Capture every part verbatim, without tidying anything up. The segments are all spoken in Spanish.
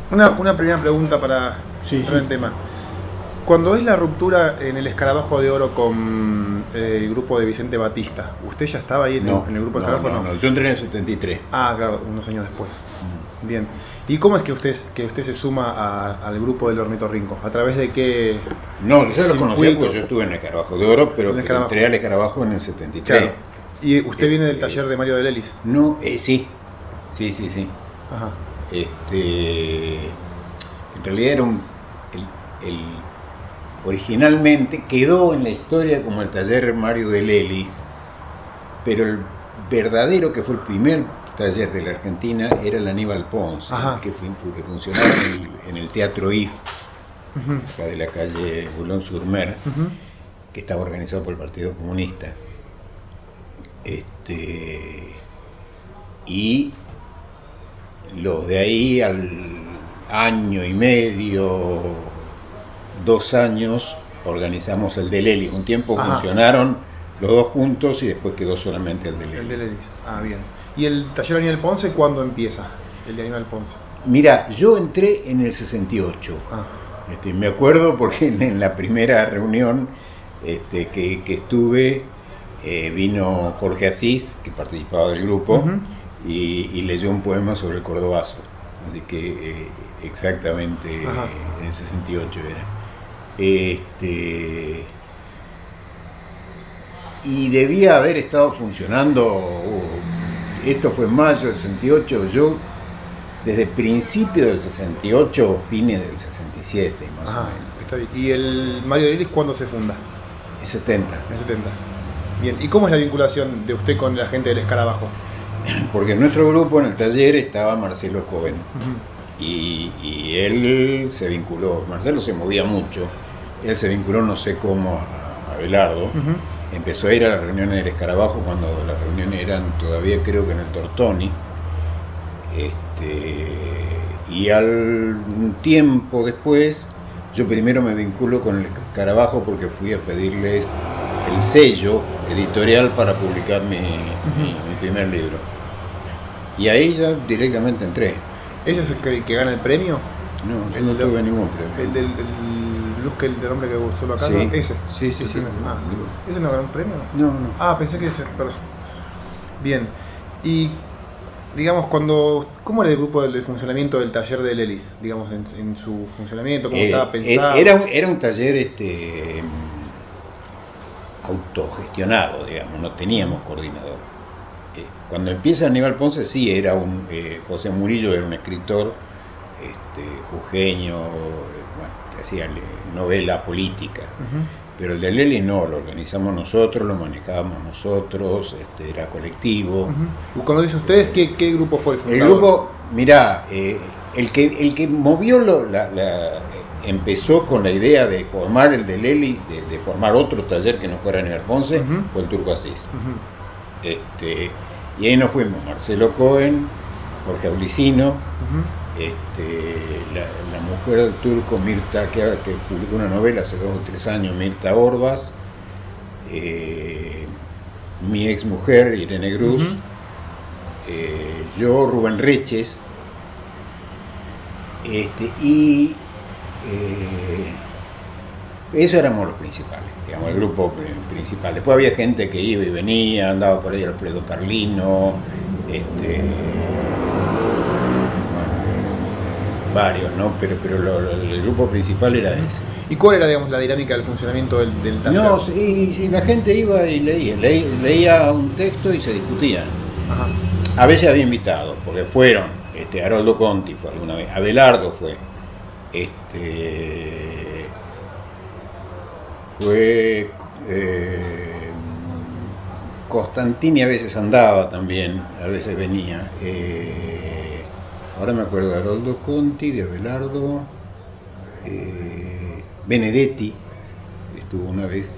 Una, una primera pregunta para Sí, entrar sí. en tema. Cuando es la ruptura en el Escarabajo de Oro con eh, el grupo de Vicente Batista, ¿usted ya estaba ahí en, No, el, en el grupo de no, Escarabajo? no, no, yo entré en el setenta y tres. Ah, claro, unos años después. Bien. ¿Y cómo es que usted que usted se suma a- al grupo del Ornitorrinco? ¿A través de qué? No, yo ya lo conocía circuito? porque yo estuve en el Escarabajo de Oro, En pero, el pero Escarabajo. entré al Escarabajo en el setenta y tres. Claro. ¿Y usted viene del Este, taller de Mario de Lelis? No, eh, sí, sí, sí, sí. Ajá. Este, en realidad era un, el, el- originalmente quedó en la historia como el taller Mario de Lelis, pero el verdadero, que fue el primer taller de la Argentina, era el Aníbal Ponce, Ajá. que, fue, que funcionaba en el, en el Teatro I F, Ujú. acá de la calle Boulogne-sur-Mer, Ujú. que estaba organizado por el Partido Comunista. Este, y los de ahí al año y medio, dos años, organizamos el de Lelis. Un tiempo Ajá. funcionaron los dos juntos y después quedó solamente el de El de Lelis. Lelis. Ah, bien. ¿Y el taller Aníbal Ponce cuándo empieza? El de Aníbal Ponce. Mira, yo entré en el sesenta y ocho. Ah. Este, me acuerdo porque en, en la primera reunión este, que, que estuve, eh, vino Jorge Asís, que participaba del grupo, Ujú. y, y leyó un poema sobre el cordobazo. Así que eh, exactamente Ajá. en el sesenta y ocho era. Este, y debía haber estado funcionando, uh, esto fue en mayo del sesenta y ocho, yo desde principios del sesenta y ocho, fines del sesenta y siete más Ajá. o menos. Está bien. ¿Y el Mario de Lelis cuándo se funda? El setenta. En el setenta. Bien. ¿Y cómo es la vinculación de usted con la gente del Escarabajo? Porque en nuestro grupo, en el taller, estaba Marcelo Cohen. Ujú. Y, y él se vinculó, Marcelo se movía mucho, él se vinculó no sé cómo a, a Belardo. Ujú. Empezó a ir a las reuniones del Escarabajo cuando las reuniones eran todavía, creo que en el Tortoni. Este, y al un tiempo después, yo primero me vinculo con el Escarabajo porque fui a pedirles el sello editorial para publicar mi, Ujú. mi, mi primer libro. Y ahí ya directamente entré. ¿Ese es el que, que gana el premio? No, yo El no de- tuve ningún premio. El del el Luz, que el del hombre que gustó acá, Sí. ¿no? Ese. Sí, sí, El sí. primer- Ah, ¿ese no ganó un premio? No, no. Ah, pensé que ese, perdón. Bien. Y, digamos, cuando... ¿Cómo era el grupo del, del funcionamiento del taller de Lelis? Digamos, en, en su funcionamiento, ¿cómo Eh, estaba pensado? era, un, era un taller este, autogestionado, digamos, no teníamos coordinador. Eh, cuando empieza Aníbal Ponce, sí, era un eh, José Murillo era un escritor este, jujeño, eh, bueno, que hacía le- novela política. Ujú. Pero el de Leli no, lo organizamos nosotros, lo manejábamos nosotros, este, era colectivo. Ujú. Cuando dice ustedes, ¿qué, qué grupo fue el El fundador? grupo, mirá, eh, el que el que movió lo, la, la, eh, empezó con la idea de formar el de Lelis, de, de formar otro taller que no fuera Aníbal Ponce, Ujú. fue el Turco Asís. Ujú. Este, y ahí nos fuimos, Marcelo Cohen, Jorge Aulicino, Ujú. este, la, la mujer del Turco, Mirta, que, que publicó una novela hace dos o tres años, Mirta Orbas, eh, mi ex mujer, Irene Cruz, Ujú. eh, yo, Rubén Reches, este, y eh, eso éramos los principales, digamos, el grupo principal. Después había gente que iba y venía, andaba por ahí Alfredo Carlino, este, bueno, varios, ¿no? Pero, pero lo, lo, el grupo principal era ese. ¿Y cuál era, digamos, la dinámica del funcionamiento del, del taller? No, sí, sí, la gente iba y leía, leía, leía un texto y se discutía. Ajá. A veces había invitados, porque fueron, este, Haroldo Conti fue alguna vez, Abelardo fue, este, fue, eh, Costantini a veces andaba también, a veces venía, eh, ahora me acuerdo de Haroldo Conti, de Abelardo, eh, Benedetti estuvo una vez,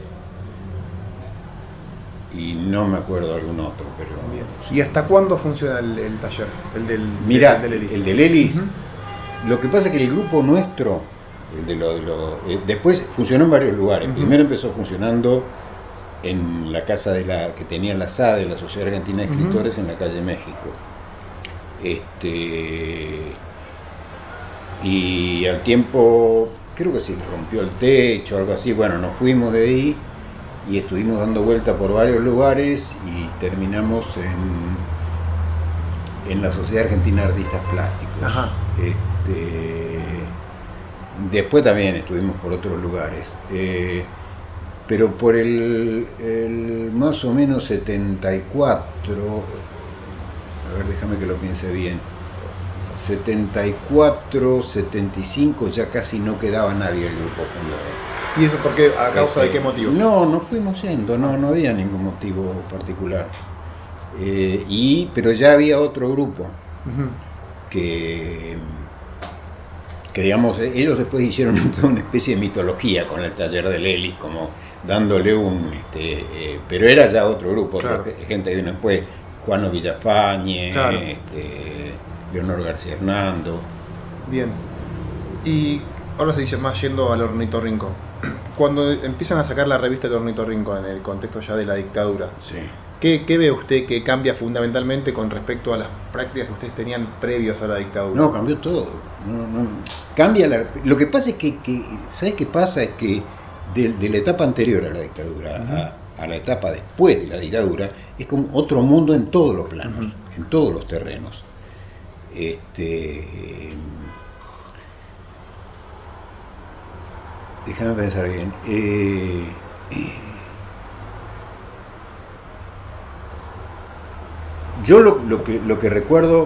y no me acuerdo algún otro, pero... Bien. ¿Y hasta cuándo funciona el, el taller? El del, Mira, del, del Lelis. el de Lelis, Ujú. lo que pasa es que el grupo nuestro, el de lo, de lo, eh, después funcionó en varios lugares. Ujú. Primero empezó funcionando en la casa de la que tenía la S A D, la Sociedad Argentina de Escritores, Ujú. en la calle México. Este, y al tiempo, creo que se rompió el techo, algo así, bueno, nos fuimos de ahí y estuvimos dando vuelta por varios lugares y terminamos en, en la Sociedad Argentina de Artistas Plásticos. Ajá. Este, después también estuvimos por otros lugares. Eh, pero por el, el más o menos setenta y cuatro, a ver, déjame que lo piense bien, setenta y cuatro, setenta y cinco ya casi no quedaba nadie del grupo fundador. ¿Y eso por qué? ¿A causa Este, de qué motivo? No, no fuimos yendo, no, no había ningún motivo particular. Eh, y, pero ya había otro grupo Uh-huh. que, que digamos, ellos después hicieron toda una especie de mitología con el taller de Lelis, como dándole un, este, eh, pero era ya otro grupo, Claro. otra gente que vino después, Juano Villafañe, Claro. este, Leonor García Hernando. Bien. Y ahora se dice más yendo al ornitorrinco. Cuando empiezan a sacar la revista del ornitorrinco en el contexto ya de la dictadura, Sí. ¿qué, qué ve usted que cambia fundamentalmente con respecto a las prácticas que ustedes tenían previos a la dictadura? No, cambió todo. No, no. Cambia la, lo que pasa es que, que ¿sabes qué pasa? Es que de, de la etapa anterior a la dictadura uh-huh. a, a la etapa después de la dictadura es como otro mundo en todos los planos, uh-huh. en todos los terrenos. Este, déjame pensar bien. Eh, eh, yo lo, lo que lo que recuerdo,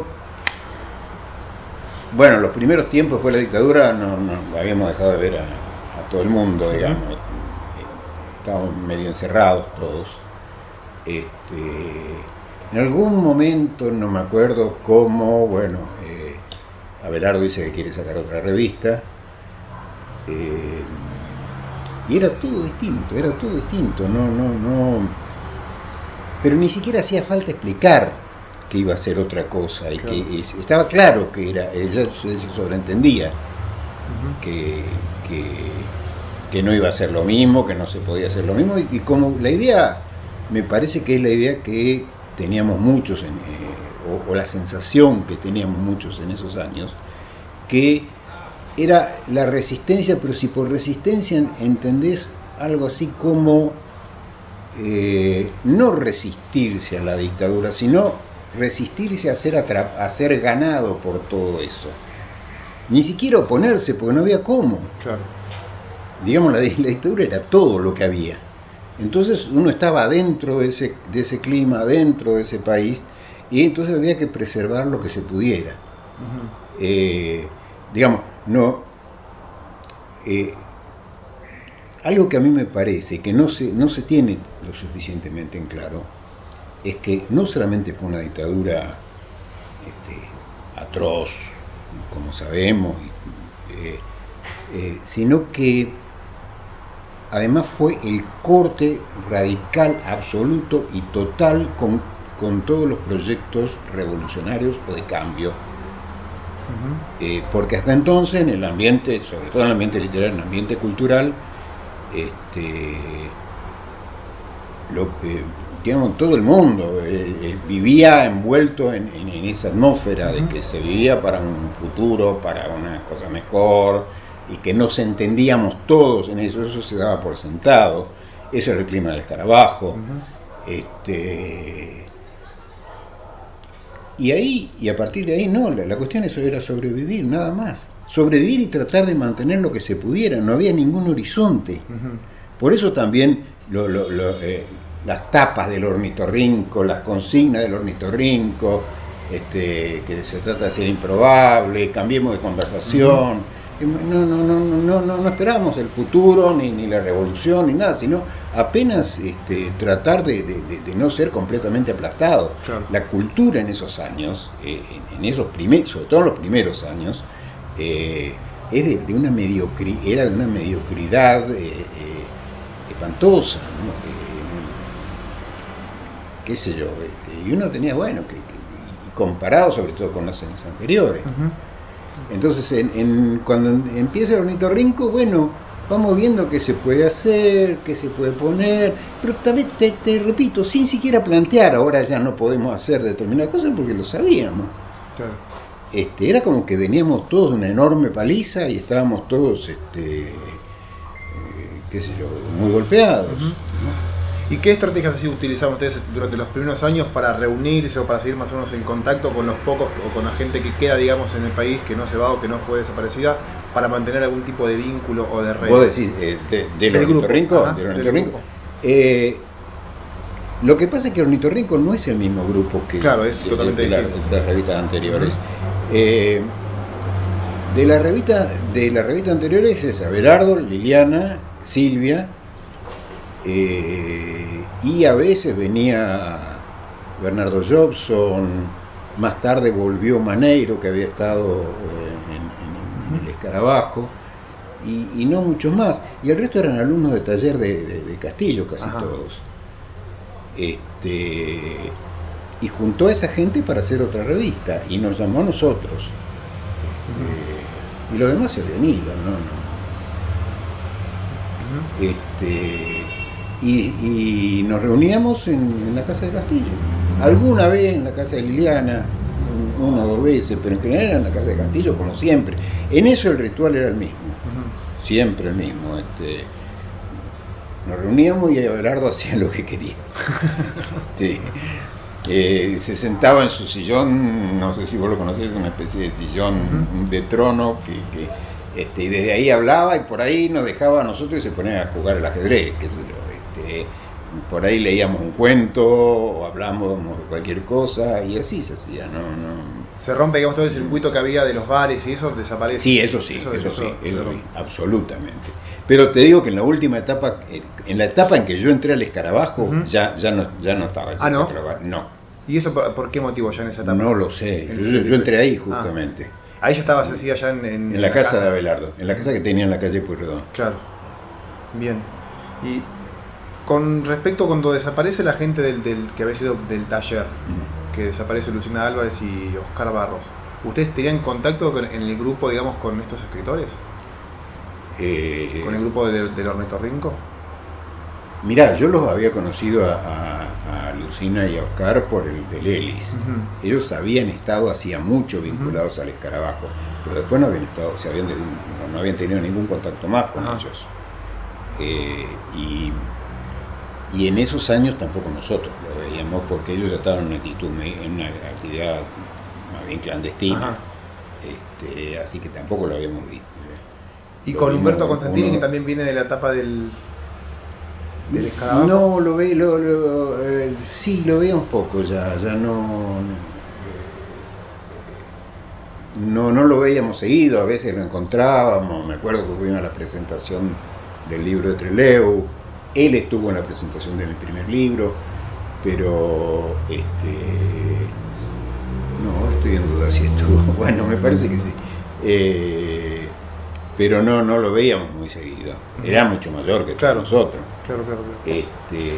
bueno, los primeros tiempos después de la dictadura no, no habíamos dejado de ver a, a todo el mundo, digamos, uh-huh. estábamos medio encerrados todos. Este, en algún momento, no me acuerdo cómo, bueno, eh, Abelardo dice que quiere sacar otra revista, eh, y era todo distinto, era todo distinto, no, no, no, pero ni siquiera hacía falta explicar que iba a ser otra cosa, y claro. que estaba claro que era, ella se sobreentendía uh-huh. que, que, que no iba a ser lo mismo, que no se podía hacer lo mismo, y, y como la idea, me parece que es la idea que teníamos muchos, en, eh, o, o la sensación que teníamos muchos en esos años, que era la resistencia, pero si por resistencia entendés algo así como eh, no resistirse a la dictadura, sino resistirse a ser, atrap- a ser ganado por todo eso. Ni siquiera oponerse, porque no había cómo. Claro. Digamos, la, la dictadura era todo lo que había. Entonces uno estaba dentro de ese, de ese clima, dentro de ese país, y entonces había que preservar lo que se pudiera. Uh-huh. Eh, digamos, no... Eh, algo que a mí me parece que no se, no se tiene lo suficientemente en claro es que no solamente fue una dictadura este, atroz, como sabemos, eh, eh, sino que además fue el corte radical, absoluto y total con, con todos los proyectos revolucionarios o de cambio. Uh-huh. Eh, porque hasta entonces en el ambiente, sobre todo en el ambiente literario, en el ambiente cultural, este, lo que, digamos, todo el mundo eh, eh, vivía envuelto en, en, en esa atmósfera uh-huh. de que se vivía para un futuro, para una cosa mejor, y que nos entendíamos todos en eso, eso se daba por sentado. Ese era el clima del escarabajo. Uh-huh. Este, y ahí, y a partir de ahí, no, la, la cuestión eso era sobrevivir, nada más. Sobrevivir y tratar de mantener lo que se pudiera, no había ningún horizonte. Uh-huh. Por eso también lo, lo, lo, eh, las tapas del ornitorrinco, las consignas del ornitorrinco, este, que se trata de ser improbable, cambiemos de conversación. Uh-huh. No, no, no, no, no, no esperábamos el futuro, ni, ni la revolución, ni nada, sino apenas este, tratar de, de, de, de no ser completamente aplastado. Claro. La cultura en esos años, eh, en esos primeros, sobre todo en los primeros años, eh, es de, de una mediocridad, era de una mediocridad eh, eh, espantosa, ¿no? Eh, qué sé yo, este, y uno tenía, bueno, que, que comparado sobre todo con los años anteriores. Uh-huh. Entonces, en, en, cuando empieza el ornitorrinco, bueno, vamos viendo qué se puede hacer, qué se puede poner, pero también te, te repito, sin siquiera plantear, ahora ya no podemos hacer determinadas cosas porque lo sabíamos. Claro. este, era como que veníamos todos de una enorme paliza y estábamos todos, este, eh, qué sé yo, muy golpeados. Uh-huh. ¿no? ¿Y qué estrategias así utilizaban ustedes durante los primeros años para reunirse o para seguir más o menos en contacto con los pocos o con la gente que queda, digamos, en el país, que no se va o que no fue desaparecida, para mantener algún tipo de vínculo o de red? Vos decís, eh, de, de del grupo. ornitorrinco, Ajá, del del ornitorrinco. grupo. Eh, lo que pasa es que el ornitorrinco no es el mismo grupo que Claro, es de, totalmente de, de, la, distinto. de las revistas anteriores. Uh-huh. eh, de la revista de las revistas anteriores es Abelardo, Liliana, Silvia, eh, y a veces venía Bernardo Jobson. Más tarde volvió Maneiro, que había estado eh, en, en, en el Escarabajo, y, y no muchos más. Y el resto eran alumnos de taller de, de, de Castillo, casi Ajá. todos. Este, y juntó a esa gente para hacer otra revista, y nos llamó a nosotros. Uh-huh. Eh, y los demás se habían ido, ¿no? no. Uh-huh. Este, y, y nos reuníamos en, en la casa de Castillo. Alguna vez en la casa de Liliana, una o dos veces, pero en general era en la casa de Castillo, como siempre. En eso el ritual era el mismo, uh-huh. siempre el mismo. Este, nos reuníamos y Abelardo hacía lo que quería. este, eh, se sentaba en su sillón, no sé si vos lo conocés, una especie de sillón uh-huh. de trono, que, que este, y desde ahí hablaba y por ahí nos dejaba a nosotros y se ponía a jugar al ajedrez, qué sé yo. Este, por ahí leíamos un cuento o hablábamos de cualquier cosa y así se hacía, no, no. Se rompe, digamos, todo el circuito que había de los bares y eso desaparece. Sí, eso sí, eso, eso, eso sí, eso, eso sí, absolutamente. Pero te digo que en la última etapa, en la etapa en que yo entré al Escarabajo, uh-huh. ya, ya no, ya no estaba el ¿Ah, no? no. ¿Y eso por, por qué motivo ya en esa etapa? No lo sé, yo, yo entré ahí justamente. Ah, ahí ya estabas así allá en, en, en la, la casa, casa de Abelardo, en la casa que tenía en la calle Pueyrredón. Claro, bien. Y con respecto a cuando desaparece la gente del, del que había sido del taller, uh-huh. que desaparece Luciana Álvarez y Oscar Barros, ¿ustedes tenían contacto con, en el grupo, digamos, con estos escritores? Eh, ¿Con el grupo de, del Ornitorrinco? Mirá, yo los había conocido a, a, a Lucina y a Oscar por el del Elis. Uh-huh. Ellos habían estado hacía mucho vinculados uh-huh. al Escarabajo, pero después no habían estado, se habían, no, no habían tenido ningún contacto más con uh-huh. ellos. Eh, y Y en esos años tampoco nosotros lo veíamos porque ellos ya estaban en una actitud, en una actividad más bien clandestina, este, así que tampoco lo habíamos visto. ¿Y lo con vimos, Humberto Constantini, uno, que también viene de la etapa del, del Escarabajo? No, lo ve, lo, lo, eh, sí, lo veíamos poco ya, ya no, no, no lo veíamos seguido, a veces lo encontrábamos, me acuerdo que fuimos a la presentación del libro de Trelew. Él estuvo en la presentación de mi primer libro, pero este, no, estoy en duda si estuvo. Bueno, me parece que sí. Eh, pero no, no lo veíamos muy seguido. Era mucho mayor que claro, nosotros. Claro, claro, claro. Este,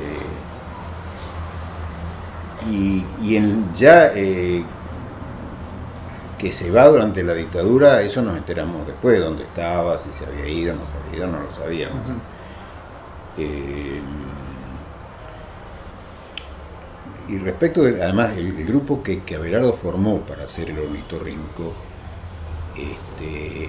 y, y en, ya eh, que se va durante la dictadura, eso nos enteramos después, dónde estaba, si se había ido, no se había ido, no lo sabíamos. Uh-huh. Eh, y respecto de, además el, el grupo que, que Abelardo formó para hacer el Ornitorrinco, este,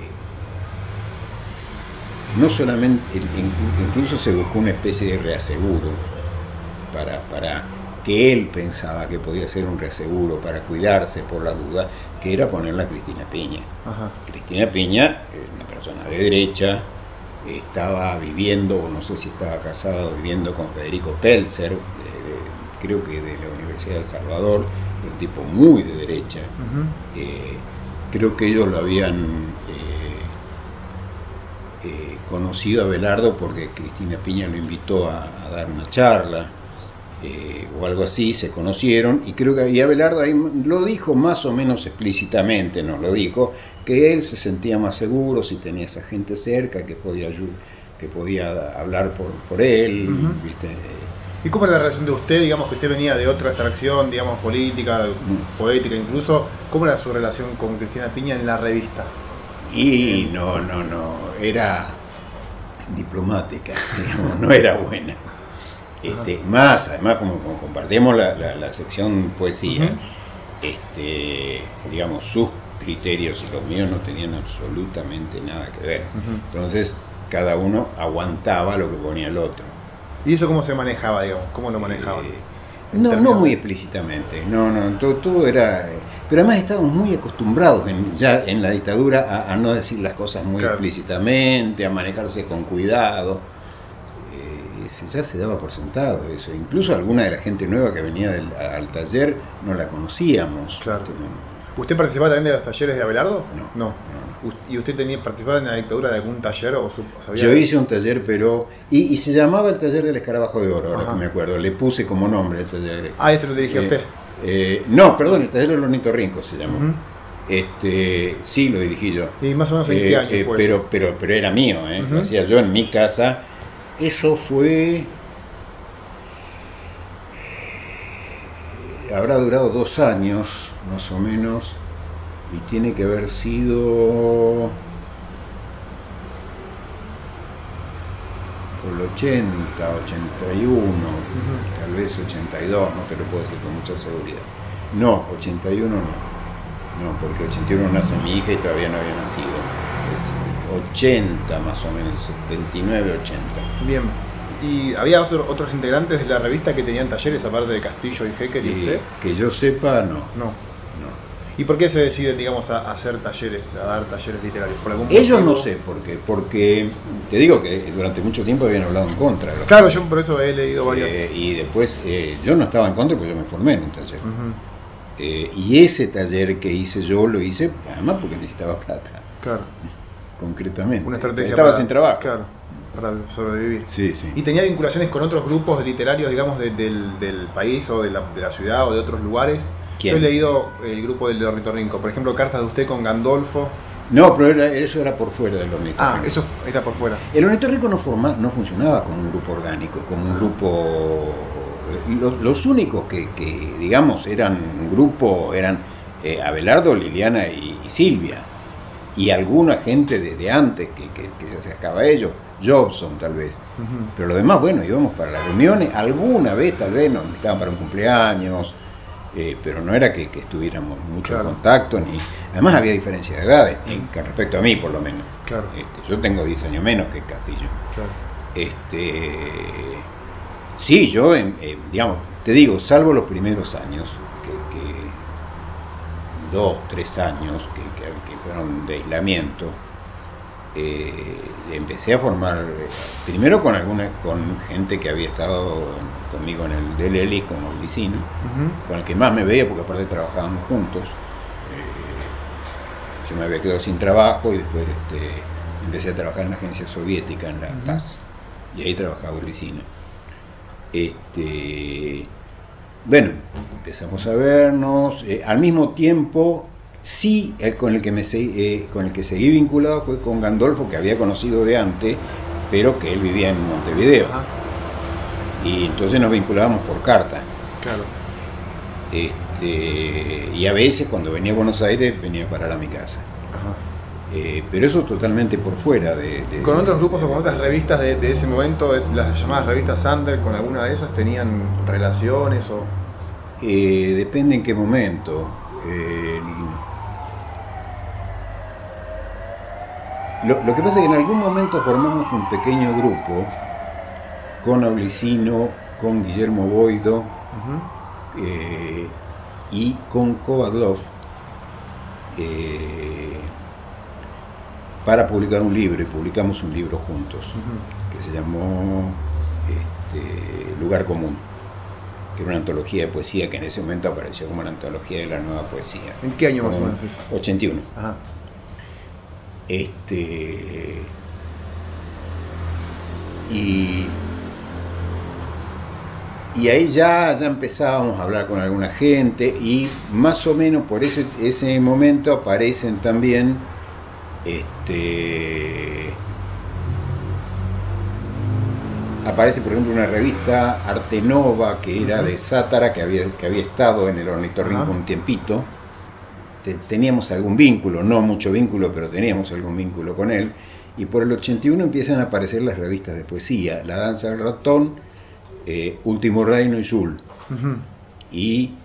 no solamente, incluso se buscó una especie de reaseguro para, para que él pensaba que podía ser un reaseguro para cuidarse por la duda, que era ponerla a Cristina Piña. Ajá. Cristina Piña, una persona de derecha, estaba viviendo, o no sé si estaba casado, viviendo con Federico Pelzer, de, de, creo que de la Universidad de El Salvador, un tipo muy de derecha. Uh-huh. Eh, creo que ellos lo habían eh, eh, conocido a Abelardo porque Cristina Piña lo invitó a, a dar una charla, eh, o algo así, se conocieron, y creo que y Abelardo ahí lo dijo más o menos explícitamente, nos lo dijo, que él se sentía más seguro si tenía esa gente cerca, que podía que podía hablar por, por él, uh-huh. ¿viste? ¿Y cómo era la relación de usted, digamos que usted venía de otra extracción, digamos, política, uh-huh. poética incluso? ¿Cómo era su relación con Cristina Piña en la revista? Y no, no, no, era diplomática, digamos, no era buena. Este, uh-huh. Más, además, como, como compartimos la, la, la sección poesía, uh-huh. este, digamos, sus criterios y los míos no tenían absolutamente nada que ver. Uh-huh. Entonces, cada uno aguantaba lo que ponía el otro. ¿Y eso cómo se manejaba, digamos? ¿Cómo lo manejaban? Eh, no, no muy explícitamente, no, no, todo, todo era... Pero además estábamos muy acostumbrados en, ya en la dictadura a, a no decir las cosas muy claro. explícitamente, a manejarse con cuidado. Eh, ya se daba por sentado eso. Incluso alguna de la gente nueva que venía del, al taller no la conocíamos. Claro. ¿Usted participaba también de los talleres de Abelardo? No. No. no. ¿Y usted tenía participado en la dictadura de algún taller? O sabía Yo de... hice un taller, pero... Y, y se llamaba el taller del escarabajo de oro, ahora que me acuerdo. Le puse como nombre el taller. Ah, ¿eso lo dirigía eh, usted? Eh, no, perdón, el taller del ornitorrinco se llamó. Uh-huh. Este, sí, lo dirigí yo. ¿Y más o menos en qué eh, año eh, fue? Pero, pero, pero era mío, ¿eh? Uh-huh. Lo hacía yo en mi casa. Eso fue... Habrá durado dos años, más o menos. Y tiene que haber sido por el ochenta, ochenta y uno, uh-huh. tal vez ochenta y dos, no te lo puedo decir con mucha seguridad. No, ochenta y uno no, no, porque ochenta y uno nace mi hija y todavía no había nacido. Es ochenta más o menos, setenta y nueve, ochenta. Bien. ¿Y había otro, otros integrantes de la revista que tenían talleres aparte de Castillo y Hecker y eh, usted? Que yo sepa, no. No. No. ¿Y por qué se deciden, digamos, a, a hacer talleres, a dar talleres literarios? ¿Por algún Ellos motivo? no sé por qué, porque te digo que durante mucho tiempo habían hablado en contra. De los claro, talleres. yo por eso he leído varios. Eh, y después, eh, yo no estaba en contra porque yo me formé en un taller. Uh-huh. Eh, y ese taller que hice yo lo hice, además porque necesitaba plata. Claro. Concretamente. Una estrategia. Estaba para, sin trabajo. Claro, para sobrevivir. Sí, sí. ¿Y tenía vinculaciones con otros grupos literarios, digamos, de, del, del país o de la, de la ciudad o de otros lugares? ¿Quién? Yo he leído el grupo del Ornitorrinco, por ejemplo, cartas de usted con Gandolfo. No, pero era, eso era por fuera del Ornitorrinco. Ah, eso está por fuera. El Ornitorrinco no, forma, no funcionaba como un grupo orgánico, como un grupo... Los, los únicos que, que, digamos, eran un grupo eran eh, Abelardo, Liliana y, y Silvia. Y alguna gente de, de antes que, que, que se acercaba a ellos, Jobson tal vez. Uh-huh. Pero lo demás, bueno, íbamos para las reuniones, alguna vez tal vez nos invitaban para un cumpleaños. Eh, pero no era que, que estuviéramos mucho claro. en contacto, ni además había diferencia de edades, en, con respecto a mí por lo menos. Claro. Este, yo tengo diez años menos que Castillo. Claro. Este, sí, yo, en, eh, digamos, te digo, salvo los primeros años, que, que dos, tres años que, que, que fueron de aislamiento, eh, empecé a formar, eh, primero con alguna, con gente que había estado conmigo en el D L L, como el Licino, uh-huh. con el que más me veía porque aparte trabajábamos juntos. Eh, yo me había quedado sin trabajo y después este, empecé a trabajar en la agencia soviética, en la uh-huh. P A S, y ahí trabajaba el Licino. Este, bueno, empezamos a vernos, eh, al mismo tiempo. Sí, el con el que me eh, con el que seguí vinculado fue con Gandolfo, que había conocido de antes, pero que él vivía en Montevideo. Ajá. Y entonces nos vinculábamos por carta. Claro. Este, y a veces cuando venía a Buenos Aires venía a parar a mi casa. Ajá. Eh, pero eso totalmente por fuera de, de ¿Con otros grupos o con otras revistas de, de ese momento, las llamadas revistas Sander, con alguna de esas tenían relaciones o...? Eh, depende en qué momento. Eh, Lo, lo que pasa es que en algún momento formamos un pequeño grupo con Aulicino, con Guillermo Boido uh-huh. eh, y con Kovadlov eh, para publicar un libro, y publicamos un libro juntos uh-huh. que se llamó este, Lugar Común, que era una antología de poesía que en ese momento apareció como la antología de la nueva poesía. ¿En qué año más o menos? ochenta y uno. Ajá. Este y y ahí ya, ya empezábamos a hablar con alguna gente y más o menos por ese, ese momento aparecen también este aparece por ejemplo una revista Arte Nova que era uh-huh. de Sátara, que había, que había estado en el Ornitorrinco uh-huh. un tiempito. Teníamos algún vínculo, no mucho vínculo, pero teníamos algún vínculo con él, y por el ochenta y uno empiezan a aparecer las revistas de poesía, La Danza del Ratón, eh, Último Reino y Zul. Uh-huh. Y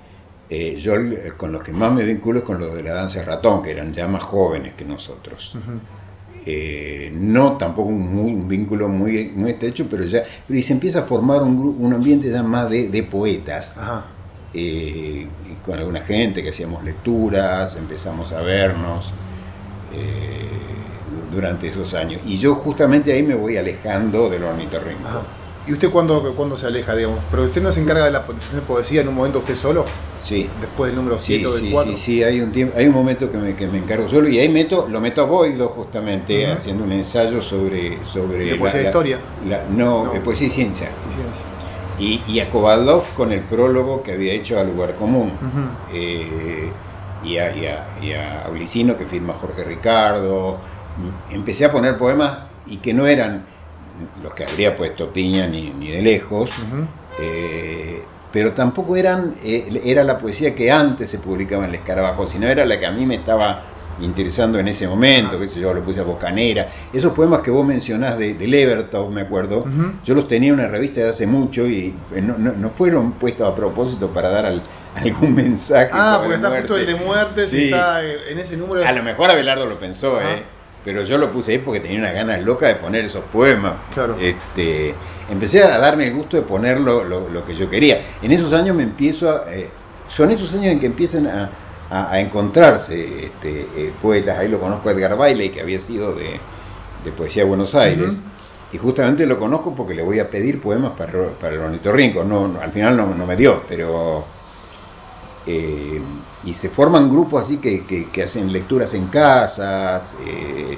Eh, yo eh, con los que más me vinculo es con los de la danza ratón, que eran ya más jóvenes que nosotros. Uh-huh. Eh, no tampoco un, muy, un vínculo muy, muy estrecho, pero ya y se empieza a formar un, un ambiente ya más de, de poetas. Uh-huh. eh, y con alguna gente que hacíamos lecturas, empezamos a vernos eh, durante esos años. Y yo justamente ahí me voy alejando del ornitorrinco. Uh-huh. ¿Y usted cuándo, cuándo se aleja, digamos? ¿Pero usted no se encarga de la de poesía en un momento usted solo? Sí. Después del número siete sí, o del sí, cuatro. Sí, sí, hay un tiempo, hay un momento que me, que me encargo solo y ahí meto, lo meto a Boido justamente, uh-huh. haciendo un ensayo sobre... sobre ¿Y poesía de historia? La, no, no. poesía y ciencia. Y, ciencia. y, y a Kovaldov con el prólogo que había hecho a Lugar Común. Uh-huh. eh, y, a, y, a, y a Oblicino que firma Jorge Ricardo. Empecé a poner poemas y que no eran los que habría puesto Piña ni, ni de lejos, uh-huh. eh, pero tampoco eran eh, era la poesía que antes se publicaba en El Escarabajo, sino era la que a mí me estaba interesando en ese momento, uh-huh. qué sé yo, lo puse a Bocanera. Esos poemas que vos mencionás de, de Levertov, me acuerdo, uh-huh. yo los tenía en una revista de hace mucho y no, no, no fueron puestos a propósito para dar al, algún mensaje ah, sobre porque está muerte. Justo el de muerte, sí. Está en ese número. A lo mejor Abelardo lo pensó, uh-huh. eh. Pero yo lo puse ahí porque tenía unas ganas locas de poner esos poemas. Claro. Este, empecé a darme el gusto de poner lo, lo, lo que yo quería. En esos años me empiezo a... Eh, son esos años en que empiezan a, a, a encontrarse este, eh, poetas. Ahí lo conozco a Edgar Bailey, que había sido de, de Poesía de Buenos Aires. Uh-huh. Y justamente lo conozco porque le voy a pedir poemas para, para el ornitorrinco. No, no, al final no, no me dio, pero... Eh, y se forman grupos así que, que, que hacen lecturas en casas, eh,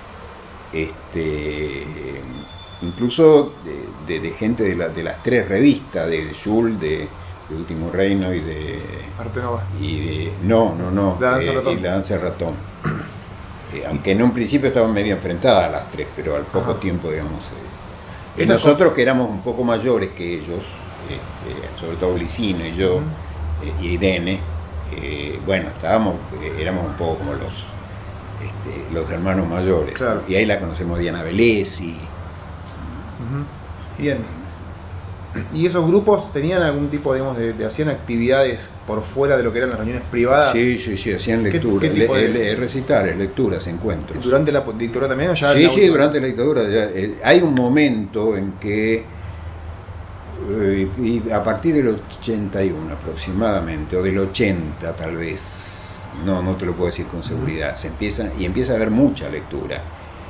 este, incluso de, de, de gente de, la, de las tres revistas, de Jules, de, de Último Reino y de Arte Nova. Y de, no, no, no, la danza eh, ratón. Y la danza ratón. Eh, aunque en un principio estaban medio enfrentadas las tres, pero al poco Ajá. tiempo, digamos. Eh, y nosotros, que éramos un poco mayores que ellos, este, sobre todo Licino y yo, uh-huh. eh, y Irene, eh, bueno, estábamos, eh, éramos un poco como los este, los hermanos mayores. Claro. Y ahí la conocemos Diana Velesi. Uh-huh. Bien. ¿Y esos grupos tenían algún tipo, digamos, de, de hacían actividades por fuera de lo que eran las reuniones privadas? Sí, sí, sí, hacían lecturas, ¿Qué, qué le, de... le, recitales, lecturas, encuentros. ¿Durante la dictadura también o ya? Sí, la sí, durante la dictadura. Ya, eh, hay un momento en que, eh, y a partir del ochenta y uno aproximadamente, o del ochenta tal vez, no, no te lo puedo decir con seguridad, se empieza y empieza a haber mucha lectura.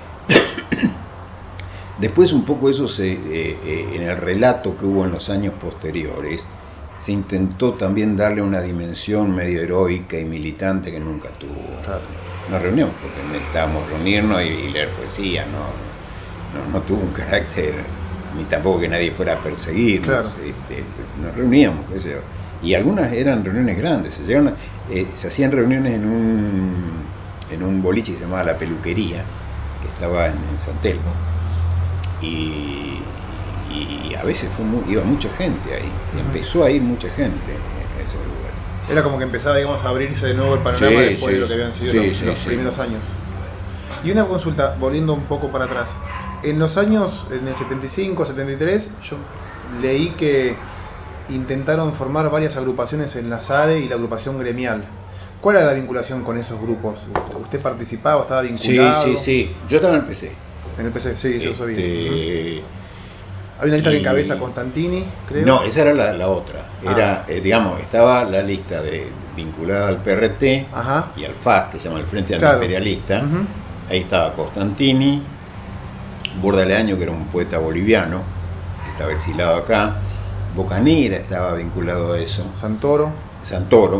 Después un poco eso se, eh, eh, en el relato que hubo en los años posteriores, se intentó también darle una dimensión medio heroica y militante que nunca tuvo. Claro. Una reunión, porque necesitábamos reunirnos y, y leer poesía, no, no, no tuvo un carácter, ni tampoco que nadie fuera a perseguirnos. Claro. Este, nos reuníamos, qué sé yo. Y algunas eran reuniones grandes, se, llegaron a, eh, se hacían reuniones en un, en un boliche que se llamaba La Peluquería, que estaba en, en San Telmo. Y, y a veces fue muy, iba mucha gente ahí, y empezó a ir mucha gente a ese lugar. Era como que empezaba, digamos, a abrirse de nuevo el panorama sí, después sí, de lo que habían sido sí, los, sí, los sí. primeros años. Y una consulta, volviendo un poco para atrás. En los años, en el setenta y cinco, setenta y tres, yo leí que intentaron formar varias agrupaciones en la S A D E y la agrupación gremial. ¿Cuál era la vinculación con esos grupos? ¿Usted participaba, estaba vinculado? Sí, sí, sí. Yo estaba en el P C. En el P C, sí, eso este, sabía. Uh-huh. Hay una lista y... que encabeza Constantini, creo. No, esa era la, la otra. Era, ah. eh, digamos, estaba la lista de vinculada al P R T Ajá. y al F A S, que se llama el Frente claro. Antiimperialista. Uh-huh. Ahí estaba Constantini, Bordaleaño, que era un poeta boliviano, que estaba exilado acá. Bocanera estaba vinculado a eso. Santoro. Santoro.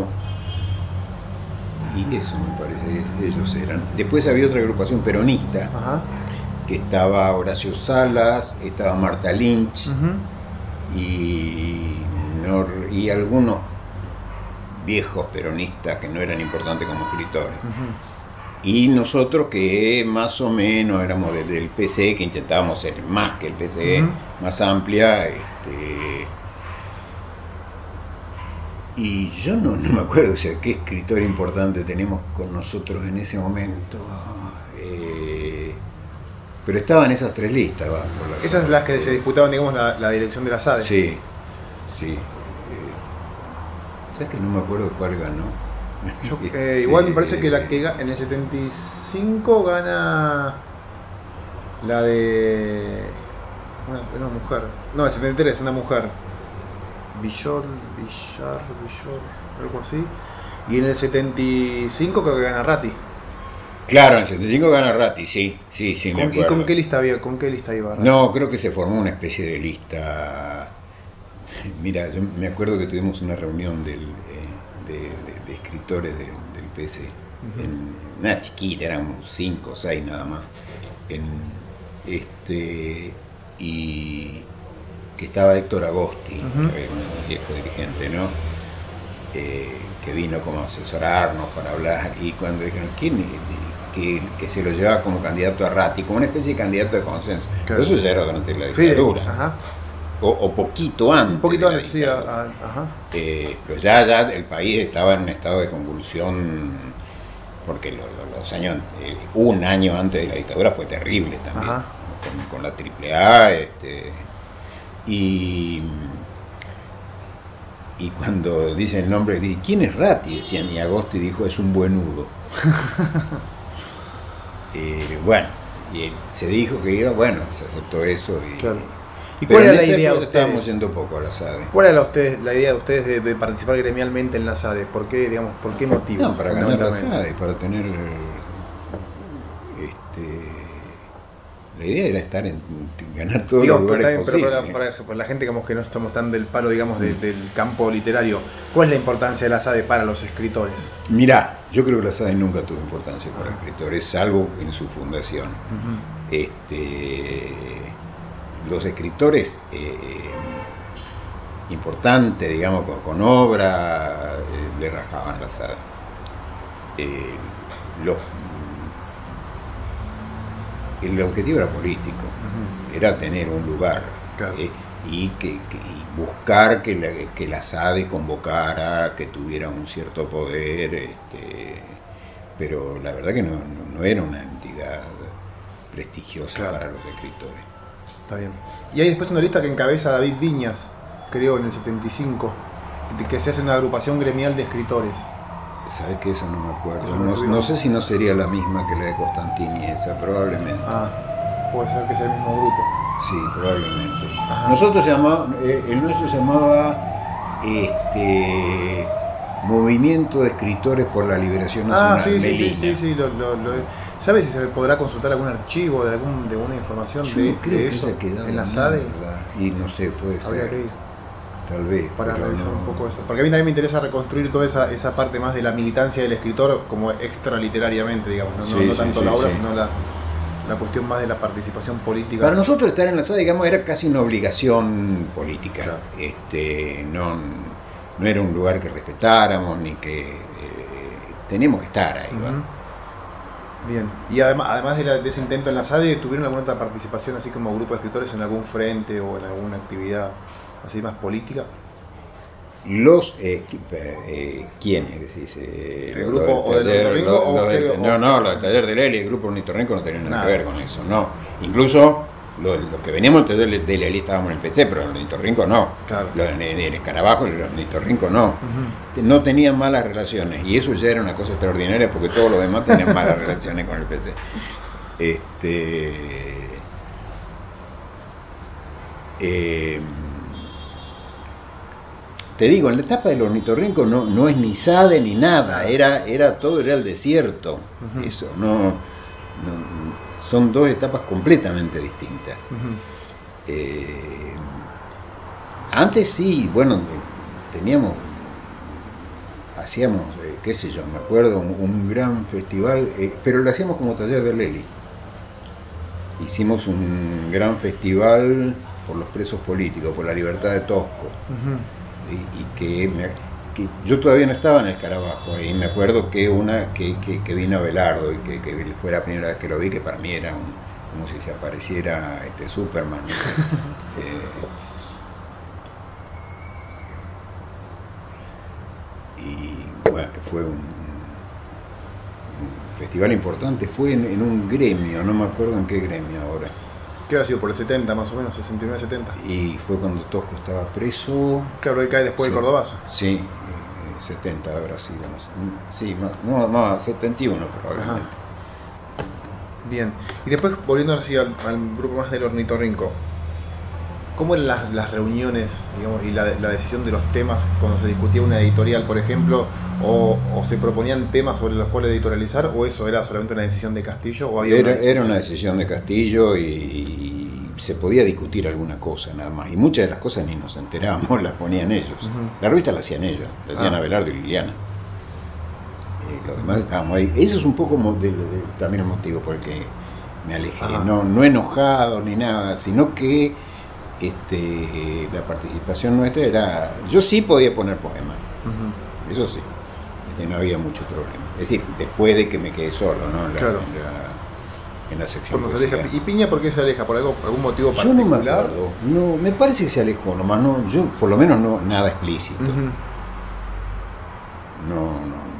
Y eso me parece, ellos eran. Después había otra agrupación peronista. Ajá. Que estaba Horacio Salas, estaba Marta Lynch, uh-huh. y, no, y algunos viejos peronistas que no eran importantes como escritores. Uh-huh. Y nosotros que más o menos éramos del, del P C, que intentábamos ser más que el P C, uh-huh. más amplia. Este, y yo no, no me acuerdo, o sea, qué escritor importante tenemos con nosotros en ese momento. Eh, Pero estaban esas tres listas. Va, por las esas son las que se disputaban, digamos, la, la dirección de la S A D E. Sí, sí. Eh, ¿Sabes que no me acuerdo cuál ganó? Yo, Este, eh, igual me parece que la que ga- en el setenta y cinco gana la de una, una mujer. No, el setenta y tres, una mujer. Villor, Villar, Villor, algo así. Y en el setenta y cinco creo que gana Ratti. Claro, en el setenta y cinco gana Ratti, sí, sí, sí, me ¿Con, ¿Y acuerdo. con qué lista había? ¿Con qué lista iba Ratti? No, creo que se formó una especie de lista. Mira, yo me acuerdo que tuvimos una reunión del, eh, de, de- de escritores del, del P C, Ujú. en una chiquita, eran cinco o seis nada más, en, este, y que estaba Héctor Agosti, Ujú. que era un viejo dirigente, ¿no? Eh, que vino como a asesorarnos para hablar, y cuando dijeron quién que, que se lo llevaba como candidato a Ratti, como una especie de candidato de consenso. Claro. Eso ya era durante la Sí, dictadura. ajá. O, o poquito antes. Un poquito de la antes, sí, a- dictadura. a- ajá. Eh, pero ya, ya el país estaba en un estado de convulsión, porque lo- lo- los años, eh, un año antes de la dictadura fue terrible también, Ajá. con, con la triple A, este, y, y cuando dicen el nombre, di, ¿quién es Ratti? Decían, y Agosti dijo, es un buenudo. eh, bueno, y se dijo que iba, bueno, se aceptó eso, y, Claro. ¿Y pero cuál era en la esa idea de época estábamos ustedes? yendo poco a la SADE. ¿Cuál era la, ustedes, la idea de ustedes de, de participar gremialmente en la SADE? ¿Por qué, digamos, por qué motivo? No, para ganar la fundamentalmente? SADE, para tener, este, la idea era estar en, ganar todos Digo, los pero, lugares está bien, pero posibles. para, para- para la gente digamos, que no estamos tan del palo digamos, de- del campo literario, ¿cuál es la importancia de la SADE para los escritores? Mirá, yo creo que la SADE nunca tuvo importancia para escritores, salvo en su fundación. Ujú. Este, los escritores eh, importantes, digamos, con, con obra, eh, le rajaban la SADE. Eh, los, el objetivo era político, Ujú. era tener un lugar, Claro. eh, y, que, que- y buscar que la, que la SADE convocara, que tuviera un cierto poder, este, pero la verdad que no, no, no era una entidad prestigiosa Claro. para los escritores. Está bien. Y hay después una lista que encabeza David Viñas, creo en el setenta y cinco, de que se hace una agrupación gremial de escritores. ¿Sabes que eso no me acuerdo? Eso no No, tuvieron. no sé si no sería la misma que la de Constantini, esa, probablemente. Ah, puede ser que sea el mismo grupo. Sí, probablemente. Ajá. Nosotros se llamaba, eh, el nuestro se llamaba este, Movimiento de Escritores por la Liberación Nacional. Ah, sí, sí, sí, Melina. sí, sí, lo, lo, lo- ¿Sabes si se podrá consultar algún archivo de algún de alguna información Yo de, creo de que eso se ha quedado en la en SADE? nada. Y no sé, puede Habría ser. que ir Tal vez. para pero revisar no- un poco eso. Porque a mí también me interesa reconstruir toda esa, esa parte más de la militancia del escritor como extra literariamente, digamos, no, no- Sí, no sí, tanto sí, la obra, sí. sino la, la cuestión más de la participación política. Para nosotros estar en la SADE, digamos, era casi una obligación política. Claro. Este, no, no era un lugar que respetáramos, ni que eh, teníamos que estar ahí, ¿va? Ujú. Bien, y además, además de, la- de ese intento en la SADE, ¿tuvieron alguna otra participación así como grupo de escritores en algún frente o en alguna actividad así más política? Los, eh, qui- eh, ¿quiénes? Decís, eh, ¿El lo- grupo lo o del taller- Ornitorrinco lo- o lo del- qué- o- No, no, lo del taller de Lely, el grupo Ornitorrinco no tenía nada, Nada. que ver con eso, no. Incluso los, los que veníamos del taller de Lely estábamos en el P C, pero el Ornitorrinco no. Claro. Los del del Escarabajo y el Ornitorrinco no. Ujú. No tenían malas relaciones, y eso ya era una cosa extraordinaria porque todos los demás tenían malas relaciones con el P C. Este. eh, Te digo, en la etapa del Ornitorrinco no, no es ni SADE ni nada, era, era todo era el desierto. Ujú. Eso, no, no- son dos etapas completamente distintas. Ujú. Eh, antes sí, bueno, teníamos, hacíamos, eh, qué sé yo, me acuerdo, un, un gran festival, eh, pero lo hacíamos como taller de Lely. Hicimos un gran festival por los presos políticos, por la libertad de Tosco. Ujú. Y, y que, me- que yo todavía no estaba en el Escarabajo y me acuerdo que una que, que, que vino Abelardo y que, que fue la primera vez que lo vi, que para mí era un, como si se apareciera este Superman, no sé. Eh, y bueno, que fue un, un festival importante, fue en, en un gremio, no me acuerdo en qué gremio ahora. ¿Qué habrá sido? Por el setenta más o menos, sesenta y nueve setenta. Y fue cuando Tosco estaba preso. Claro, él cae después Sí. del Cordobazo. Sí, eh, setenta habrá sido, no sé. Sí, más, no, más setenta y uno probablemente. Ajá. Bien, y después volviendo así al, al grupo más del ornitorrinco, ¿cómo eran las, las reuniones, digamos, y la, la decisión de los temas cuando se discutía una editorial, por ejemplo, o, o se proponían temas sobre los cuales editorializar, o eso era solamente una decisión de Castillo? ¿O había Era, una era una decisión de Castillo y, y se podía discutir alguna cosa nada más, y muchas de las cosas ni nos enterábamos, las ponían ellos. Uh-huh. La revista la hacían ellos, la hacían ah. Abelardo y Liliana. Eh, los demás estábamos ahí. Eso es un poco de, de, también el motivo por el que me alejé, no, no enojado ni nada, sino que Este, la participación nuestra era, yo sí podía poner poemas, uh-huh. eso sí, este, no había mucho problema, es decir, después de que me quedé solo, ¿no? En la, claro. en la, en la sección se aleja. ¿Y Piña por qué se aleja? ¿Por algo, algún motivo particular? Yo no me acuerdo, no, me parece que se alejó nomás, no, yo por lo menos no, nada explícito, uh-huh. no,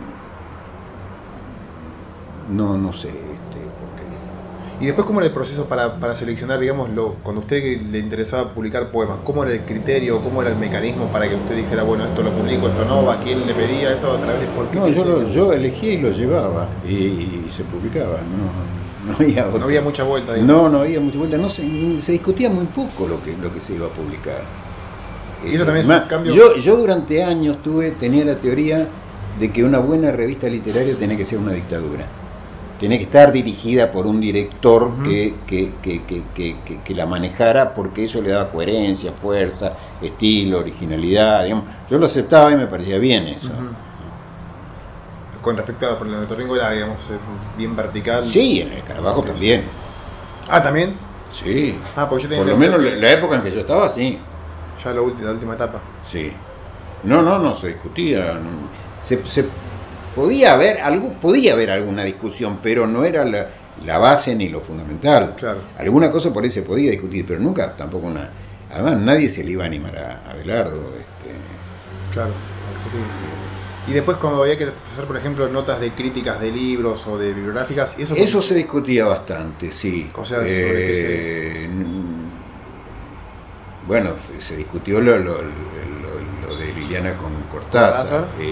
no, no, no sé, este, y después, ¿cómo era el proceso para, para seleccionar, digamos, lo, cuando a usted le interesaba publicar poemas? ¿Cómo era el criterio, cómo era el mecanismo para que usted dijera, bueno, esto lo publico, esto no? ¿A quién le pedía eso? ¿A través de por qué? No, yo, lo, yo elegía y lo llevaba y, y se publicaba, no, no había otra. No había mucha vuelta, digamos. No, no había mucha vuelta, no se, se discutía muy poco lo que, lo que se iba a publicar. Y eso también Más, es un cambio. Yo, yo durante años tuve, tenía la teoría de que una buena revista literaria tenía que ser una dictadura. Tiene que estar dirigida por un director uh-huh. que, que, que, que, que, que la manejara, porque eso le daba coherencia, fuerza, estilo, originalidad, digamos. Yo lo aceptaba y me parecía bien eso. Uh-huh. Con respecto a por el ornitorrinco era, digamos, bien vertical. Sí, en el Escarabajo también. Ah, ¿también? Sí. Ah, porque yo tenía por lo menos la, la época en que yo estaba, sí. Ya la última, la última etapa. Sí. No, no, no, se discutía. No, se... se Podía haber algo, podía haber alguna discusión, pero no era la, la base ni lo fundamental. Claro. Alguna cosa por ahí se podía discutir, pero nunca tampoco una. Además, nadie se le iba a animar a, a Abelardo. Este. Claro. Y después cuando había que hacer, por ejemplo, notas de críticas de libros o de bibliográficas, eso. Eso se discutía bastante, sí. O sea, eh, se... bueno, se, se discutió lo, lo, lo, lo de Liliana con Cortázar. Este,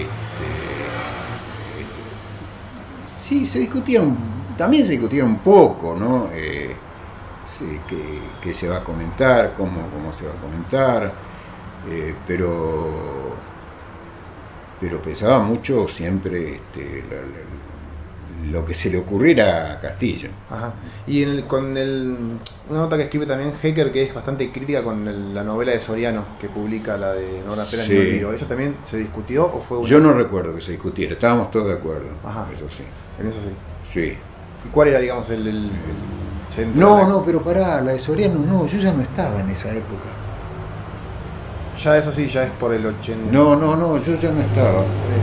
Sí, se discutían, también se discutía un poco, ¿no? Eh, sí, que, que se va a comentar, cómo, cómo se va a comentar, eh, pero pero pesaba mucho siempre este, la, la, lo que se le ocurriera a Castillo. Ajá. Y el, con el, una nota que escribe también Hecker, que es bastante crítica con el, la novela de Soriano, que publica la de No Pena sí. ni Olvido. ¿Eso también se discutió o fue una... Yo no recuerdo que se discutiera, estábamos todos de acuerdo. Ajá. Eso sí. En eso sí. Sí. ¿Y cuál era, digamos, el, el, el centro? No, de la... no, pero pará, la de Soriano no, yo ya no estaba en esa época. Ya eso sí, ya es por el ochenta. No, no, no, yo ya no estaba.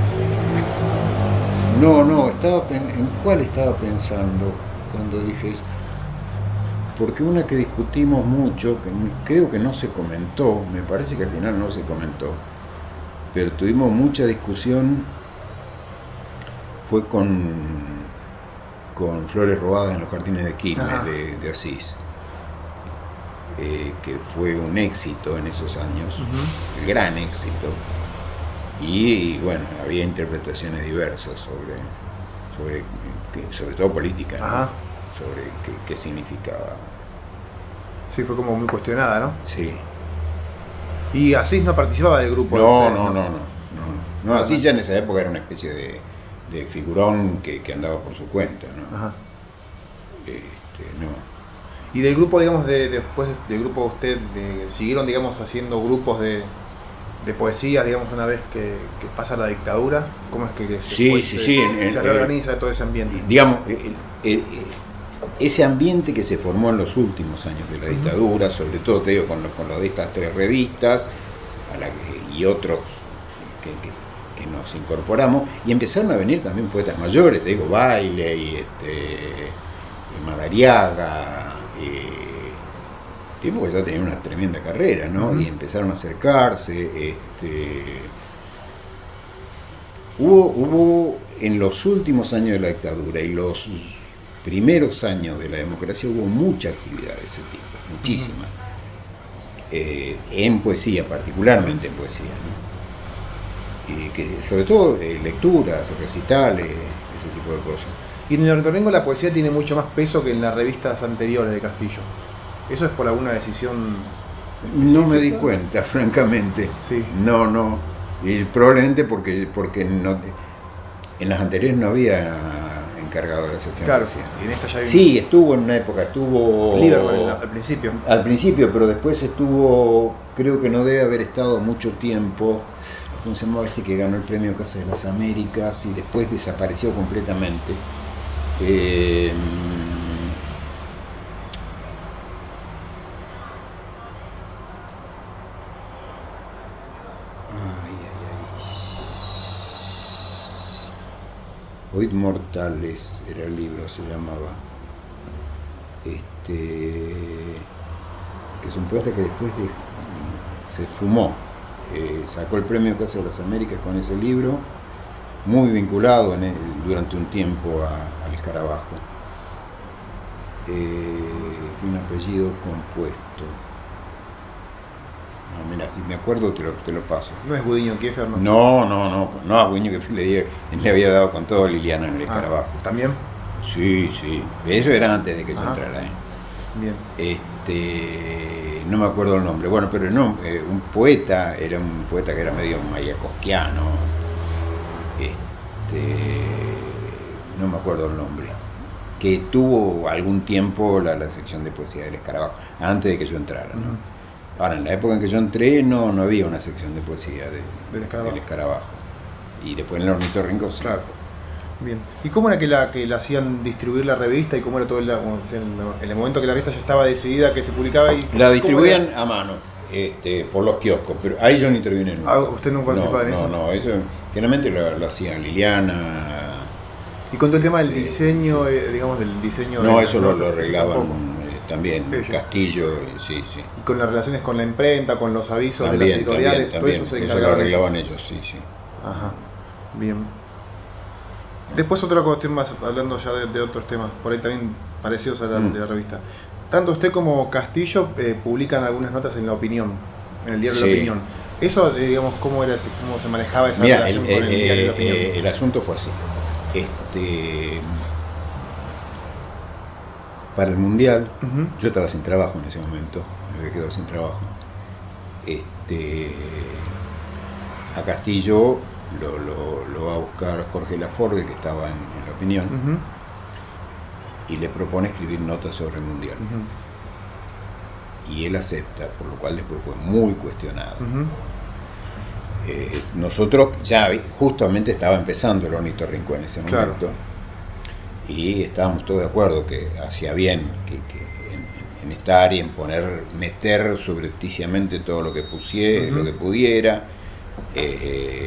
No, no, estaba ¿en cuál estaba pensando cuando dije eso? Porque una que discutimos mucho, que creo que no se comentó, me parece que al final no se comentó, pero tuvimos mucha discusión, fue con, con Flores Robadas en los Jardines de Quilmes, de, de Asís, eh, que fue un éxito en esos años, uh-huh. gran éxito, y bueno, había interpretaciones diversas sobre, sobre, sobre todo política, ¿no? Ajá. Sobre qué, qué significaba. Sí, fue como muy cuestionada, ¿no? Sí. ¿Y Asís no participaba del grupo? No, no, no, no, no. No, Asís ya en esa época era una especie de, de figurón que, que andaba por su cuenta, ¿no? Ajá. Este, no. ¿Y del grupo, digamos, de, después del grupo de usted, de, siguieron, digamos, haciendo grupos de, de poesías, digamos, una vez que, que pasa la dictadura? ¿Cómo es que se, sí, pues, sí, se, sí, se, en, se reorganiza en, todo ese ambiente? Digamos, el, el, el, ese ambiente que se formó en los últimos años de la dictadura, uh-huh. sobre todo, te digo, con, los, con lo de estas tres revistas a la que, y otros que, que, que nos incorporamos, y empezaron a venir también poetas mayores, te digo, Baile, y este, Madariaga, eh, tipo que ya tenían una tremenda carrera, ¿no? Uh-huh. Y empezaron a acercarse, este, hubo, hubo en los últimos años de la dictadura y los primeros años de la democracia hubo mucha actividad de ese tipo, muchísima, uh-huh. eh, en poesía, particularmente en poesía, ¿no? y que sobre todo eh, lecturas, recitales, ese tipo de cosas. Y en el ornitorrinco la poesía tiene mucho más peso que en las revistas anteriores de Castillo. ¿Eso es por alguna decisión específica? No me di cuenta, francamente. Sí. No, no. Y probablemente porque porque no, en las anteriores no había encargado de la sección Claro, de poesía. y en esta ya hay un- Sí, estuvo en una época, estuvo Lieberman en la- al principio. al principio, pero después estuvo, creo que no debe haber estado mucho tiempo. ¿Cómo se llamaba este que ganó el premio Casa de las Américas y después desapareció completamente? Eh, ay, ay, ay. Oid Mortales era el libro, se llamaba. Este, que es un poeta que después de, se fumó. Eh, sacó el premio Casa de las Américas con ese libro, muy vinculado en el, durante un tiempo a, al escarabajo. Eh, tiene un apellido compuesto. No, mira, si me acuerdo te lo, te lo paso. No es Gudiño Kiefer, ¿no? No, no, no, no, a Gudiño que le, le había dado con todo a Liliana en el escarabajo. Ah, ¿también? Sí, sí. Eso era antes de que yo Ajá. entrara, ¿eh? Bien. Este, no me acuerdo el nombre. Bueno, pero no, eh, un poeta, era un poeta que era medio mayakovskiano. Este, no me acuerdo el nombre. Que tuvo algún tiempo la, la sección de poesía del escarabajo, antes de que yo entrara, ¿no? Uh-huh. Ahora, en la época en que yo entré no, no había una sección de poesía de, Del escarabajo. del escarabajo. Y después en el ornitorrinco sí. Claro. Bien. ¿Y cómo era que la que la hacían distribuir la revista y cómo era todo el, como decían, en el momento que la revista ya estaba decidida que se publicaba y La cómo distribuían era? a mano, este, por los kioscos, pero ahí yo no intervine nunca. Ah, ¿usted no participaba no, en eso? No, no, eso generalmente lo, lo hacían Liliana. Y con todo el tema del eh, diseño, sí. eh, digamos, del diseño... No, de eso las lo, lo notas, arreglaban tampoco. eh, también, Ellos. Castillo, eh, sí, sí. Y con las relaciones con la imprenta, con los avisos de las También, editoriales, también, todo eso se también, eso lo encargaban de arreglaban ellos, sí, sí. Ajá, bien. Después otra cuestión más, hablando ya de, de otros temas, por ahí también parecidos a la, Mm. de la revista. Tanto usted como Castillo eh, publican algunas notas en La Opinión, en el diario Sí. La Opinión. Eso, eh, digamos, ¿cómo, era, ese- cómo se manejaba esa Mira, relación el, con el eh, diario La eh, Opinión? eh, el asunto fue así. Este, para el Mundial, Ujú. yo estaba sin trabajo en ese momento, me había quedado sin trabajo. Este, a Castillo lo, lo, lo va a buscar Jorge Laforgue, que estaba en, en La Opinión, Ujú, y le propone escribir notas sobre el Mundial. ujú, Y él acepta, por lo cual después fue muy cuestionado. ujú. Eh, nosotros ya justamente estaba empezando el ornitorrinco en ese Claro. momento, y estábamos todos de acuerdo que hacía bien que, que en, en estar y en poner, meter subrepticiamente todo lo que pusiera, Ujú. lo que pudiera. Eh,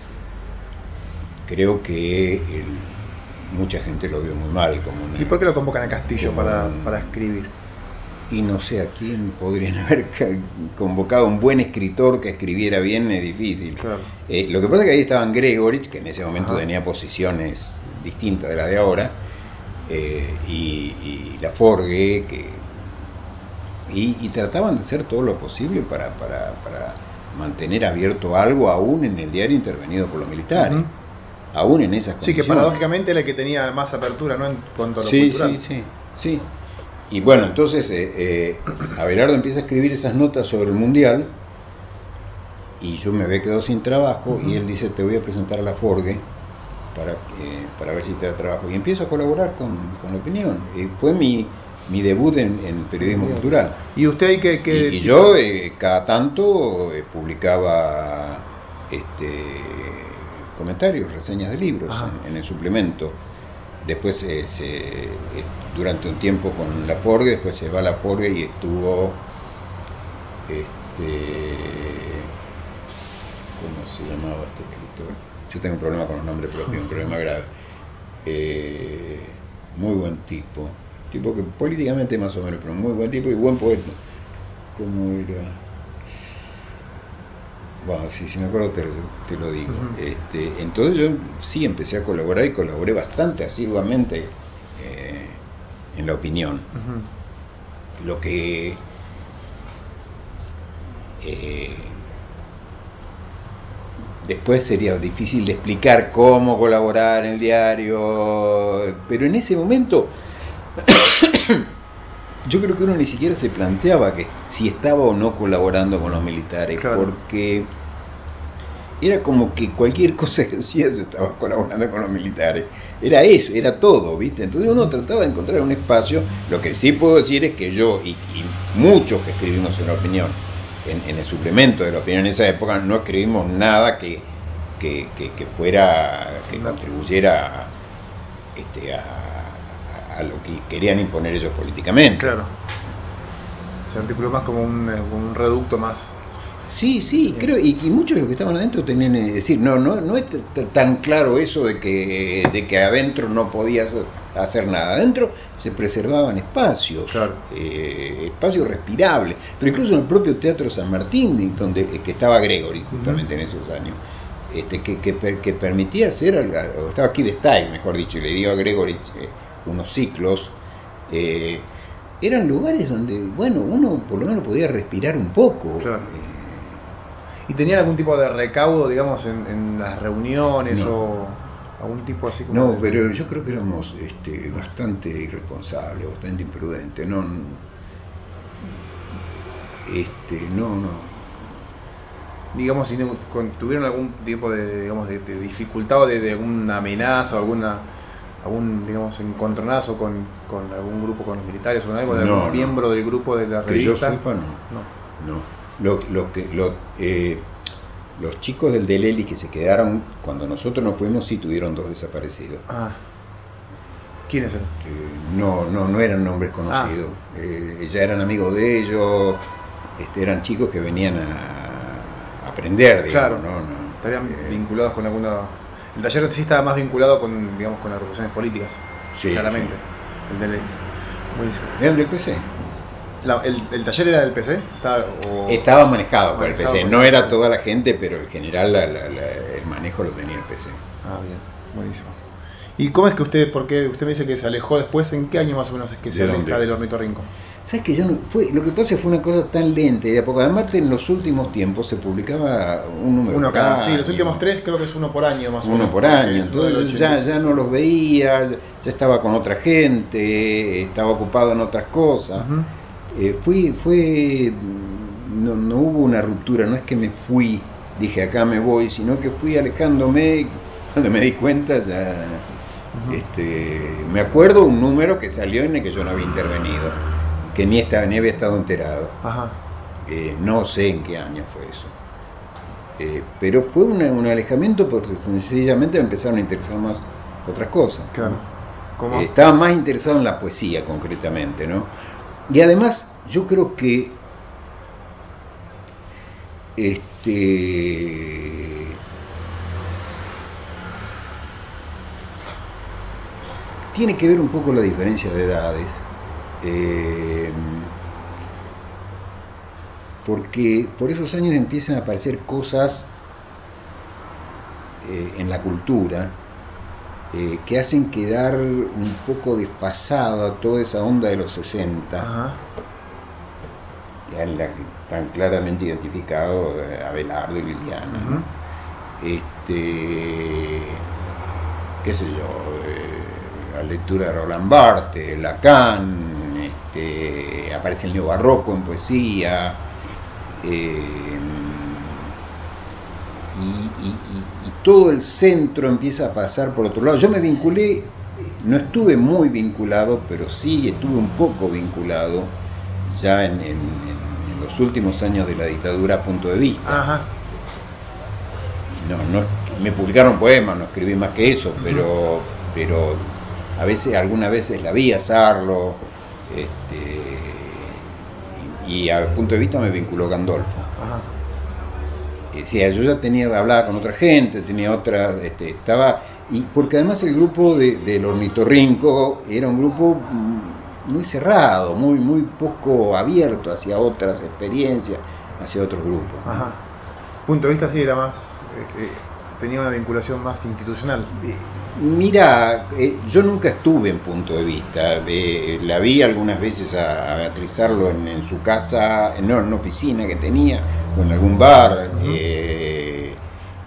creo que el, mucha gente lo vio muy mal como una, ¿Y por qué lo convocan a Castillo como para, un- para escribir? y no sé a quién podrían haber ca- convocado un buen escritor que escribiera bien, es difícil. Claro. Eh, lo que pasa es que ahí estaban Gregorich, que en ese momento Ajá. tenía posiciones distintas de las de ahora, eh, y, y Laforgue, que y, y trataban de hacer todo lo posible para, para, para mantener abierto algo aún en el diario intervenido por los militares, Ujú. aún en esas Sí, condiciones. que paradójicamente era el que tenía más apertura, ¿no? En cuanto a lo Sí, cultural. sí, sí, sí. Y bueno, entonces eh, eh, Abelardo empieza a escribir esas notas sobre el Mundial, y yo me había quedado sin trabajo, Ujú. y él dice, te voy a presentar a Laforgue para, que- para ver si te da trabajo. Y empiezo a colaborar con, con La Opinión. Y fue mi, mi debut en, en periodismo Bien. cultural. ¿Y usted ahí que, que Y, y yo eh, cada tanto eh, publicaba este, comentarios, reseñas de libros Ajá. en, en el suplemento. Después eh, se, eh, durante un tiempo con Laforgue, después se va a Laforgue y estuvo este, ¿cómo se llamaba este escritor? Yo tengo un problema con los nombres propios, un problema grave. Eh, muy buen tipo, tipo que políticamente más o menos, pero muy buen tipo y buen poeta. ¿Cómo era? Bueno, si, si me acuerdo te, te lo digo. Ujú. Este, entonces yo sí empecé a colaborar y colaboré bastante asiduamente eh, en La Opinión. Ujú. Lo que eh, después sería difícil de explicar cómo colaborar en el diario, pero en ese momento yo creo que uno ni siquiera se planteaba que si estaba o no colaborando con los militares, claro. Porque era como que cualquier cosa que hacías estaba colaborando con los militares. Era eso, era todo, ¿viste? Entonces uno trataba de encontrar un espacio. Lo que sí puedo decir es que yo y, y muchos que escribimos en La Opinión, en, en el suplemento de La Opinión en esa época, no escribimos nada que, que, que, que fuera, que no. contribuyera este, a, a, a lo que querían imponer ellos políticamente. Claro. Se articuló más como un, un reducto más. Sí, sí, creo, y, y muchos de los que estaban adentro tenían, es decir, no, no, no es t- tan claro eso de que, de que adentro no podías hacer nada. Adentro se preservaban espacios, claro. eh, espacios respirables, pero incluso en el propio Teatro San Martín, donde que estaba Gregory justamente uh-huh. en esos años, este, que, que, que permitía hacer, o estaba aquí de Style, mejor dicho, y le dio a Gregory eh, unos ciclos. Eh, eran lugares donde, bueno, uno por lo menos podía respirar un poco. Claro. Eh, ¿Y tenían algún tipo de recaudo, digamos, en, en las reuniones no. o algún tipo así como? No, de... pero yo creo que éramos este, bastante irresponsables, bastante imprudentes. No, este, no, no. Digamos, si no, tuvieron algún tipo de, digamos, de, de dificultad o de, de alguna amenaza o alguna, algún, digamos, encontronazo con, con algún grupo, con los militares o algo, de no, algún no. miembro del grupo de la revista. Que yo sepa, no. No. no. Lo, lo que, lo, eh, los chicos del Deleli que se quedaron cuando nosotros nos fuimos sí tuvieron dos desaparecidos. Ah. ¿Quiénes eran? Eh, no, no, no eran nombres conocidos. Ah. Eh, ya eran amigos de ellos, este, eran chicos que venían a aprender, digamos. Claro. ¿no? No, estarían eh, vinculados con alguna. El taller sí estaba más vinculado con, digamos, con las revoluciones políticas. Sí, claramente. Sí. El Deleli. Buenísimo. ¿Eran del P C? La, el, ¿El taller era del P C? ¿Estaba, o... Estaba manejado por el P C, por no era toda la gente, pero en general la, la, la, el manejo lo tenía el P C. Ah, bien, buenísimo. ¿Y cómo es que usted, porque usted me dice que se alejó después, en qué año más o menos es que se aleja del ornitorrinco? ¿Sabes que yo no, fue, lo que pasa fue una cosa tan lenta y de a poco, además en los últimos tiempos se publicaba un número uno por cada, año. Sí, los últimos tres creo que es uno por año más o menos. Uno por año, entonces ya, ya no los veía, ya, ya estaba con otra gente, estaba ocupado en otras cosas. Uh-huh. Eh, fui, fue, no, no hubo una ruptura, no es que me fui, dije acá me voy, sino que fui alejándome y cuando me di cuenta ya, uh-huh. este, me acuerdo un número que salió en el que yo no había intervenido, que ni, estaba, ni había estado enterado. Ajá. Eh, no sé en qué año fue eso, eh, pero fue una, un alejamiento porque sencillamente me empezaron a interesar más otras cosas. Claro. ¿Cómo? Eh, estaba más interesado en la poesía concretamente, ¿no? Y además yo creo que este tiene que ver un poco la diferencia de edades, eh, porque por esos años empiezan a aparecer cosas eh, en la cultura Eh, que hacen quedar un poco desfasada toda esa onda de los sesenta. Ajá. En la que están claramente identificados eh, Abelardo y Liliana. Uh-huh. Este, qué sé yo, eh, la lectura de Roland Barthes, Lacan, este, aparece el neobarroco en poesía. Eh, Y, y, y todo el centro empieza a pasar por otro lado. Yo me vinculé, no estuve muy vinculado, pero sí estuve un poco vinculado ya en, en, en los últimos años de la dictadura a Punto de Vista. Ajá. No, no, me publicaron poemas, no escribí más que eso, pero, pero a veces, algunas veces la vi a Sarlo, este, y, y a Punto de Vista me vinculó Gandolfo. Ajá. Decía, yo ya tenía, hablaba con otra gente, tenía otra, este, estaba, y porque además el grupo de, del Ornitorrinco era un grupo muy cerrado, muy, muy poco abierto hacia otras experiencias, hacia otros grupos. Ajá. Punto de Vista sí era más, eh, eh, tenía una vinculación más institucional. Eh, mira, eh, yo nunca estuve en Punto de Vista, eh, la vi algunas veces a, a Beatriz Sarlo en, en su casa, en, no, en una oficina que tenía, o en algún bar. Uh-huh. eh, este,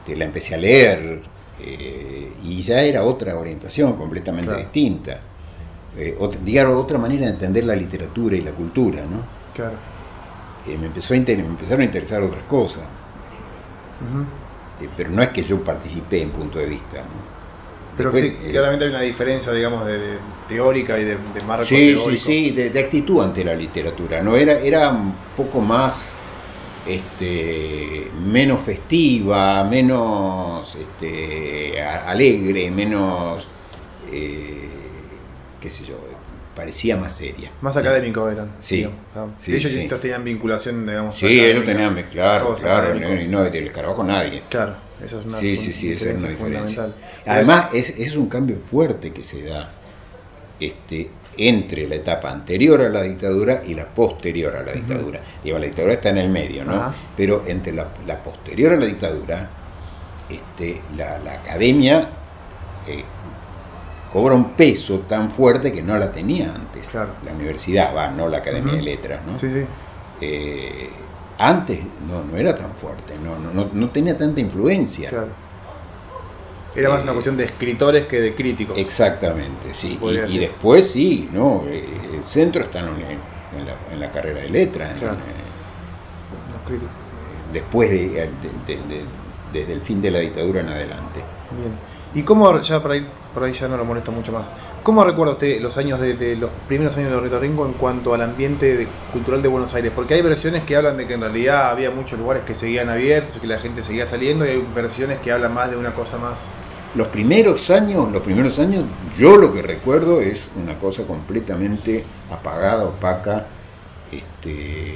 este, la empecé a leer eh, y ya era otra orientación completamente claro. distinta. Eh, otra, digamos, otra manera de entender la literatura y la cultura, ¿no? Claro. Eh, me, empezó a inter- me empezaron a interesar otras cosas. Uh-huh. Eh, pero no es que yo participé en Punto de Vista, ¿no? Pero Después, sí, eh, claramente hay una diferencia, digamos, de, de teórica y de, de marco sí, teórico. sí, sí, de, de actitud ante la literatura, ¿no? Era, era un poco más, este, menos festiva, menos, este, a- alegre, menos, eh, qué sé yo, parecía más seria. Más académicos eran. Sí, digamos, ¿no? sí, ellos sí. estos tenían vinculación, digamos. Sí, académica. ellos tenían, claro, Todos claro, académicos. no, no, del Escarabajo nadie. Claro, esa es una Sí, fun- sí, sí, esa es una diferencia. fundamental. Además, es, es un cambio fuerte que se da este, entre la etapa anterior a la dictadura y la posterior a la dictadura. Uh-huh. Digo, la dictadura está en el medio, ¿no? Uh-huh. Pero entre la, la posterior a la dictadura, este, la, la academia eh, cobra un peso tan fuerte que no la tenía antes. Claro. La universidad, va, no la Academia uh-huh. de Letras, ¿no? Sí, sí. Eh, antes no, no era tan fuerte, no, no, no tenía tanta influencia. Claro. Era más eh, una cuestión de escritores que de críticos. Exactamente, sí. Y, y después sí, no, el centro está en, en, la, en la carrera de letras. Claro. En, eh, después de, de, de, de, desde el fin de la dictadura en adelante. Bien. ¿Y cómo, ya por ahí, por ahí ya no lo molesto mucho más, cómo recuerda usted los años de, de los primeros años de Ornitorrinco en cuanto al ambiente de, cultural de Buenos Aires? Porque hay versiones que hablan de que en realidad había muchos lugares que seguían abiertos y que la gente seguía saliendo, y hay versiones que hablan más de una cosa más. Los primeros años, los primeros años, yo lo que recuerdo es una cosa completamente apagada, opaca, este,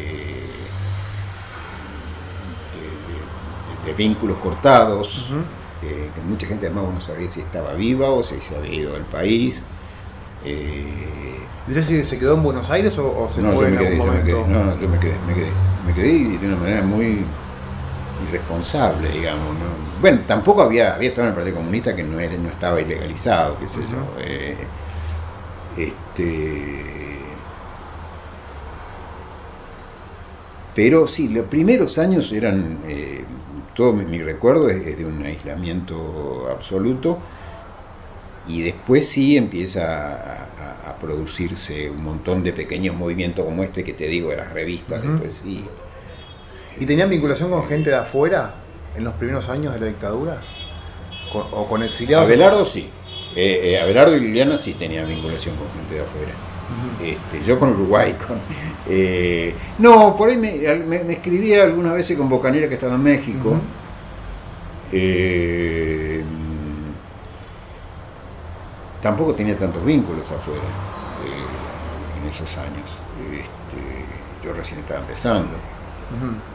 de, de, de vínculos cortados. Uh-huh. Eh, que mucha gente además no sabía si estaba viva o si se había ido del país. Eh, ¿Dirías si se quedó en Buenos Aires o, o se no, fue yo me en quedé, algún yo momento? Me quedé, no, no, yo me quedé, me quedé, me quedé y de una manera muy irresponsable, digamos, ¿no? Bueno, tampoco había, había estado en el Partido Comunista, que no era, no estaba ilegalizado, qué sé uh-huh. yo. Eh, este, pero sí, los primeros años eran eh, todo mi, mi recuerdo es, es de un aislamiento absoluto, y después sí empieza a, a, a producirse un montón de pequeños movimientos como este que te digo de las revistas. Uh-huh. Después sí. ¿Y tenían vinculación con gente de afuera en los primeros años de la dictadura? ¿Con, ¿O con exiliados? Abelardo sí. Eh, eh, Abelardo y Liliana sí tenían vinculación con gente de afuera. Uh-huh. Este, yo con Uruguay. Con, eh, no, por ahí me, me, me escribía algunas veces con Bocanera, que estaba en México. Uh-huh. Eh, tampoco tenía tantos vínculos afuera eh, en esos años. Este, yo recién estaba empezando. Uh-huh.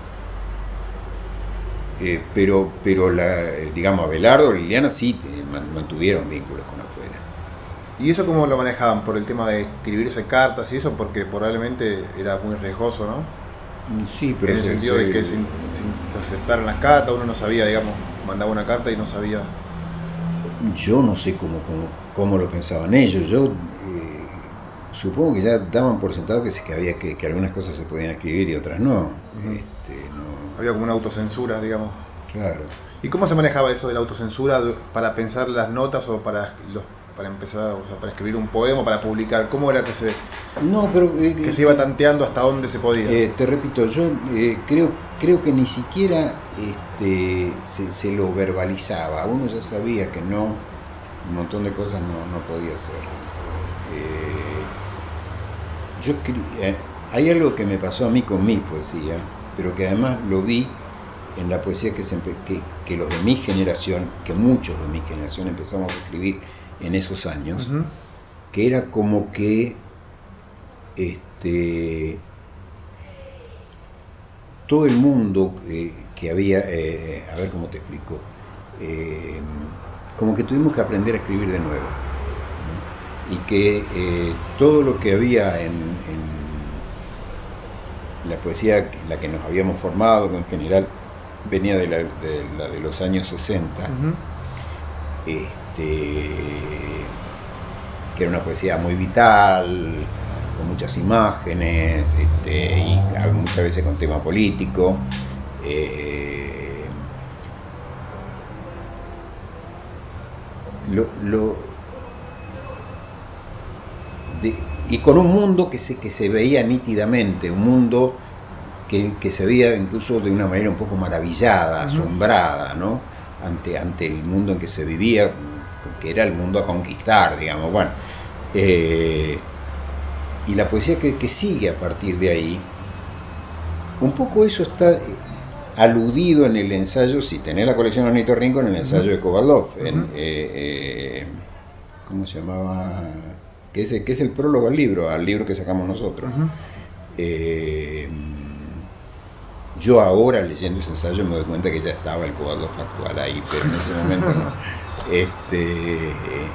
Eh, pero, pero la, digamos, Abelardo y Liliana sí mantuvieron vínculos con afuera. ¿Y eso cómo lo manejaban? ¿Por el tema de escribirse cartas y eso? Porque probablemente era muy riesgoso, ¿no? Sí, pero... En el se, sentido se, de que sin, sin aceptaran las cartas, uno no sabía, digamos, mandaba una carta y no sabía... Yo no sé cómo, cómo, cómo lo pensaban ellos. Yo eh, supongo que ya daban por sentado que, que, había que, que algunas cosas se podían escribir y otras no. Uh-huh. Este, no. Había como una autocensura, digamos. Claro. ¿Y cómo se manejaba eso de la autocensura para pensar las notas o para los, para empezar, o sea, para escribir un poema, para publicar? ¿Cómo era que se no, pero, eh, que se iba tanteando hasta dónde se podía? Eh, te repito, yo eh, creo creo que ni siquiera este, se, se lo verbalizaba. Uno ya sabía que no, un montón de cosas no, no podía hacer. Eh, yo eh, hay algo que me pasó a mí con mi poesía, pero que además lo vi en la poesía que, se, que, que los de mi generación, que muchos de mi generación empezamos a escribir en esos años, uh-huh. que era como que este, todo el mundo eh, que había, eh, a ver cómo te explico, eh, como que tuvimos que aprender a escribir de nuevo, ¿no? Y que eh, todo lo que había en, en la poesía, la que nos habíamos formado, que en general venía de la de, la de los años sesenta, uh-huh. este, que era una poesía muy vital, con muchas imágenes, este, y muchas veces con tema político, eh, lo, lo de, y con un mundo que se, que se veía nítidamente, un mundo que, que se veía incluso de una manera un poco maravillada, uh-huh. asombrada, ¿no? Ante, ante el mundo en que se vivía, que era el mundo a conquistar, digamos. Bueno, eh, y la poesía que, que sigue a partir de ahí, un poco eso está aludido en el ensayo, si tenés la colección Ornitorrinco, en el ensayo uh-huh. de Kovaldov, uh-huh. en, eh, eh, ¿cómo se llamaba? Que es, el, que es el prólogo al libro, al libro que sacamos nosotros. Uh-huh. Eh, yo ahora leyendo ese ensayo me doy cuenta que ya estaba el Kovaldov actual ahí, pero en ese momento no. Este,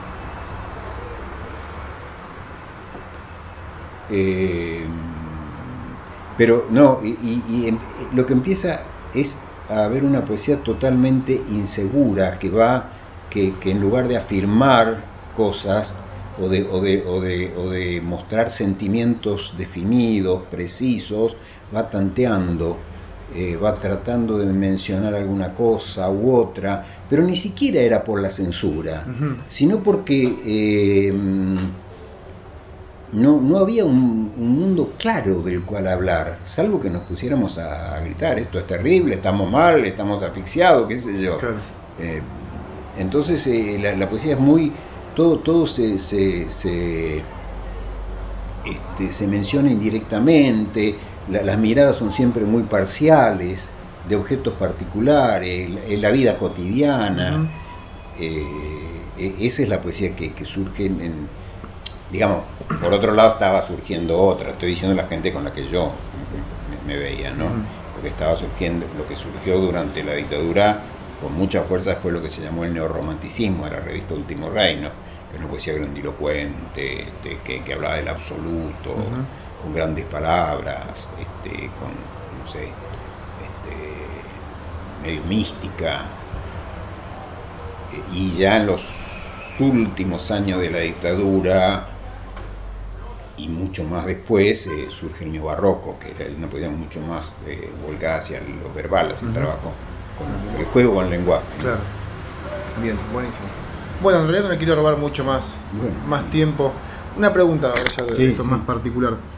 eh, pero no, y, y, y lo que empieza es a haber una poesía totalmente insegura, que va, que, que en lugar de afirmar cosas o de, o de, o de, o de mostrar sentimientos definidos, precisos, va tanteando, eh, va tratando de mencionar alguna cosa u otra, pero ni siquiera era por la censura, uh-huh. sino porque eh, no, no había un, un mundo claro del cual hablar, salvo que nos pusiéramos a, a gritar, esto es terrible, estamos mal, estamos asfixiados, qué sé yo. Claro. Eh, entonces eh, la, la poesía es muy, todo, todo se, se, se, este, se menciona indirectamente, la, las miradas son siempre muy parciales, de objetos particulares, en la vida cotidiana. Uh-huh. eh, esa es la poesía que, que surge en, en, digamos, por otro lado estaba surgiendo otra, estoy diciendo la gente con la que yo me, me veía, ¿no? Uh-huh. Lo que estaba surgiendo, lo que surgió durante la dictadura con mucha fuerza fue lo que se llamó el neorromanticismo, de la revista Último Reino, que es una poesía grandilocuente, este, que, que hablaba del absoluto, uh-huh. con grandes palabras, este, con, no sé, este, medio mística. Y ya en los últimos años de la dictadura y mucho más después eh, surge el neobarroco, que era una poesía mucho más eh, volcada hacia lo verbal, hacia uh-huh. el trabajo, con el juego con el lenguaje. Claro. Bien, buenísimo. Bueno, en realidad no le quiero robar mucho más, bueno. más tiempo. Una pregunta ahora ya de sí, esto sí. más particular.